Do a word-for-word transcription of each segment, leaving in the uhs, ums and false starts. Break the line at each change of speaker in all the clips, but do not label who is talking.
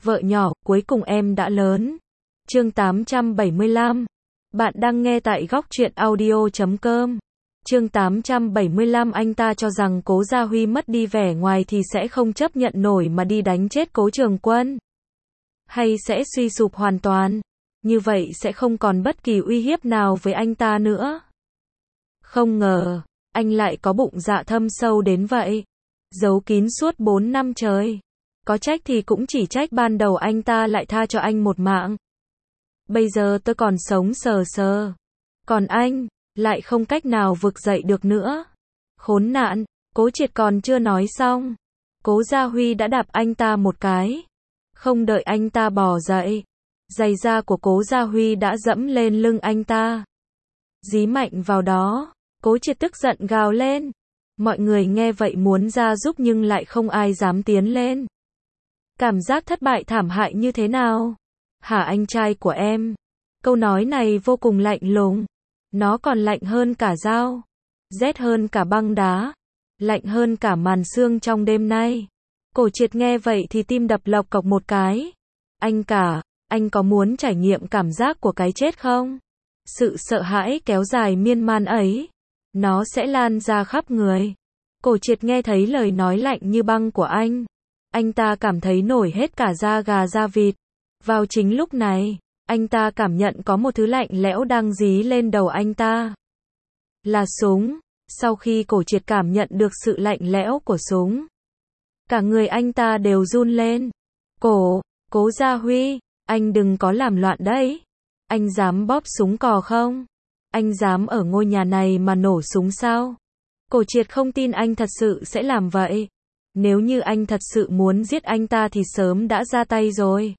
Vợ nhỏ, cuối cùng em đã lớn. Chương tám trăm bảy mươi lăm. Bạn đang nghe tại góc truyện audio chấm com. Chương tám trăm bảy mươi lăm. Anh ta cho rằng Cố Gia Huy mất đi vẻ ngoài thì sẽ không chấp nhận nổi mà đi đánh chết Cố Trường Quân. Hay sẽ suy sụp hoàn toàn. Như vậy sẽ không còn bất kỳ uy hiếp nào với anh ta nữa. Không ngờ, anh lại có bụng dạ thâm sâu đến vậy. Giấu kín suốt bốn năm trời. Có trách thì cũng chỉ trách ban đầu anh ta lại tha cho anh một mạng. Bây giờ tôi còn sống sờ sờ. Còn anh, lại không cách nào vực dậy được nữa. Khốn nạn, Cố Triệt còn chưa nói xong. Cố Gia Huy đã đạp anh ta một cái. Không đợi anh ta bò dậy. Giày da của Cố Gia Huy đã dẫm lên lưng anh ta. Dí mạnh vào đó, Cố Triệt tức giận gào lên. Mọi người nghe vậy muốn ra giúp nhưng lại không ai dám tiến lên. Cảm giác thất bại thảm hại như thế nào? Hả anh trai của em? Câu nói này vô cùng lạnh lùng. Nó còn lạnh hơn cả dao. Rét hơn cả băng đá. Lạnh hơn cả màn sương trong đêm nay. Cổ Triệt nghe vậy thì tim đập lộc cộc một cái. Anh cả, anh có muốn trải nghiệm cảm giác của cái chết không? Sự sợ hãi kéo dài miên man ấy. Nó sẽ lan ra khắp người. Cổ Triệt nghe thấy lời nói lạnh như băng của anh. Anh ta cảm thấy nổi hết cả da gà da vịt. Vào chính lúc này, anh ta cảm nhận có một thứ lạnh lẽo đang dí lên đầu anh ta. Là súng. Sau khi Cổ Triệt cảm nhận được sự lạnh lẽo của súng, cả người anh ta đều run lên. Cổ, Cố Gia Huy, anh đừng có làm loạn đấy. Anh dám bóp súng cò không? Anh dám ở ngôi nhà này mà nổ súng sao? Cổ Triệt không tin anh thật sự sẽ làm vậy. Nếu như anh thật sự muốn giết anh ta thì sớm đã ra tay rồi.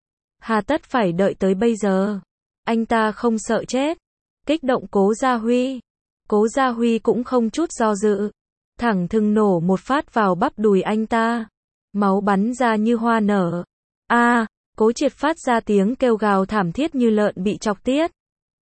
Hà tất phải đợi tới bây giờ. Anh ta không sợ chết. Kích động Cố Gia Huy. Cố Gia Huy cũng không chút do dự. Thẳng thừng nổ một phát vào bắp đùi anh ta. Máu bắn ra như hoa nở. A, à, Cố Triệt phát ra tiếng kêu gào thảm thiết như lợn bị chọc tiết.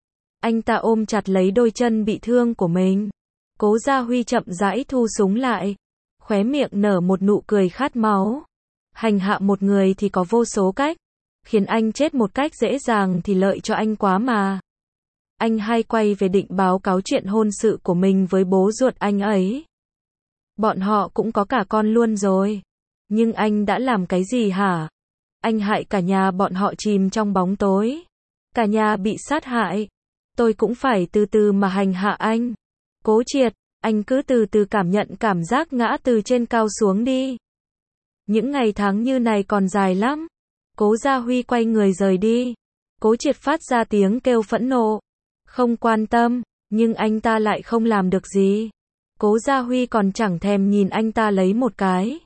Anh ta ôm chặt lấy đôi chân bị thương của mình. Cố Gia Huy chậm rãi thu súng lại. Khóe miệng nở một nụ cười khát máu. Hành hạ một người thì có vô số cách. Khiến anh chết một cách dễ dàng thì lợi cho anh quá mà. Anh hay quay về định báo cáo chuyện hôn sự của mình với bố ruột anh ấy. Bọn họ cũng có cả con luôn rồi. Nhưng anh đã làm cái gì hả? Anh hại cả nhà bọn họ chìm trong bóng tối. Cả nhà bị sát hại. Tôi cũng phải từ từ mà hành hạ anh. Cố Triệt, anh cứ từ từ cảm nhận cảm giác ngã từ trên cao xuống đi. Những ngày tháng như này còn dài lắm. Cố Gia Huy quay người rời đi. Cố Triệt phát ra tiếng kêu phẫn nộ. Không quan tâm, nhưng anh ta lại không làm được gì. Cố Gia Huy còn chẳng thèm nhìn anh ta lấy một cái.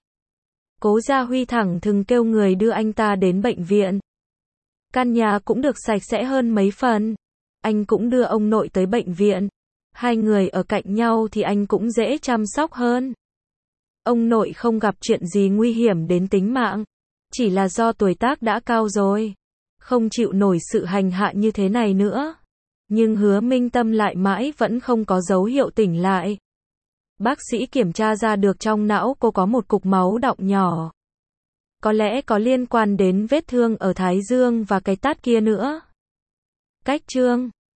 Cố Gia Huy thẳng thừng kêu người đưa anh ta đến bệnh viện. Căn nhà cũng được sạch sẽ hơn mấy phần. Anh cũng đưa ông nội tới bệnh viện. Hai người ở cạnh nhau thì anh cũng dễ chăm sóc hơn. Ông nội không gặp chuyện gì nguy hiểm đến tính mạng. Chỉ là do tuổi tác đã cao rồi. Không chịu nổi sự hành hạ như thế này nữa. Nhưng Hứa Minh Tâm lại mãi vẫn không có dấu hiệu tỉnh lại. Bác sĩ kiểm tra ra được trong não cô có một cục máu đọng nhỏ. Có lẽ có liên quan đến vết thương ở thái dương và cái tát kia nữa. Cách chương